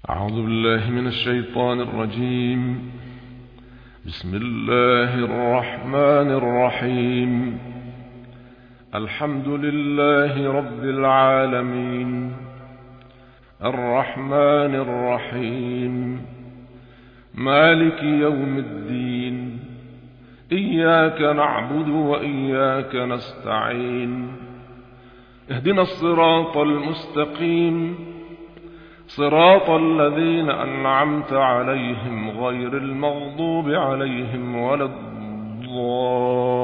أعوذ بالله من الشيطان الرجيم. بسم الله الرحمن الرحيم. الحمد لله رب العالمين، الرحمن الرحيم، مالك يوم الدين، إياك نعبد وإياك نستعين. اهدنا الصراط المستقيم، صراط الذين أنعمت عليهم غير المغضوب عليهم ولا الضالين.